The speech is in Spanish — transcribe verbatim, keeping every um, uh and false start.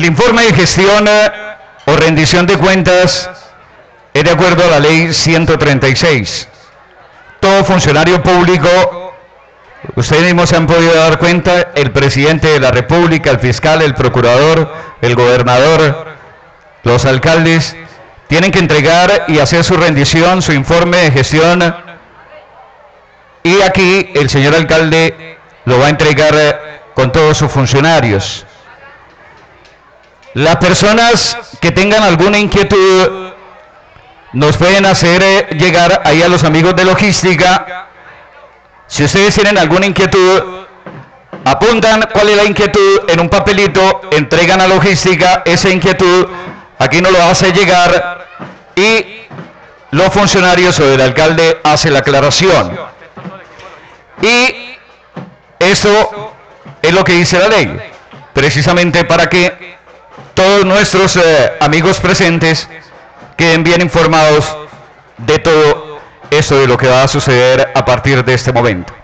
El informe de gestión eh, o rendición de cuentas es de acuerdo a la ley ciento treinta y seis. Todo funcionario público, ustedes mismos se han podido dar cuenta, el presidente de la República, el fiscal, el procurador, el gobernador, los alcaldes, tienen que entregar y hacer su rendición, su informe de gestión, y aquí el señor alcalde lo va a entregar eh, con todos sus funcionarios. Las personas que tengan alguna inquietud nos pueden hacer eh, llegar ahí a los amigos de logística. Si ustedes tienen alguna inquietud, apuntan cuál es la inquietud en un papelito, entregan a logística esa inquietud, aquí nos lo hace llegar y los funcionarios o el alcalde hace la aclaración. Y eso es lo que dice la ley, precisamente para que todos nuestros eh, amigos presentes queden bien informados de todo esto, de lo que va a suceder a partir de este momento.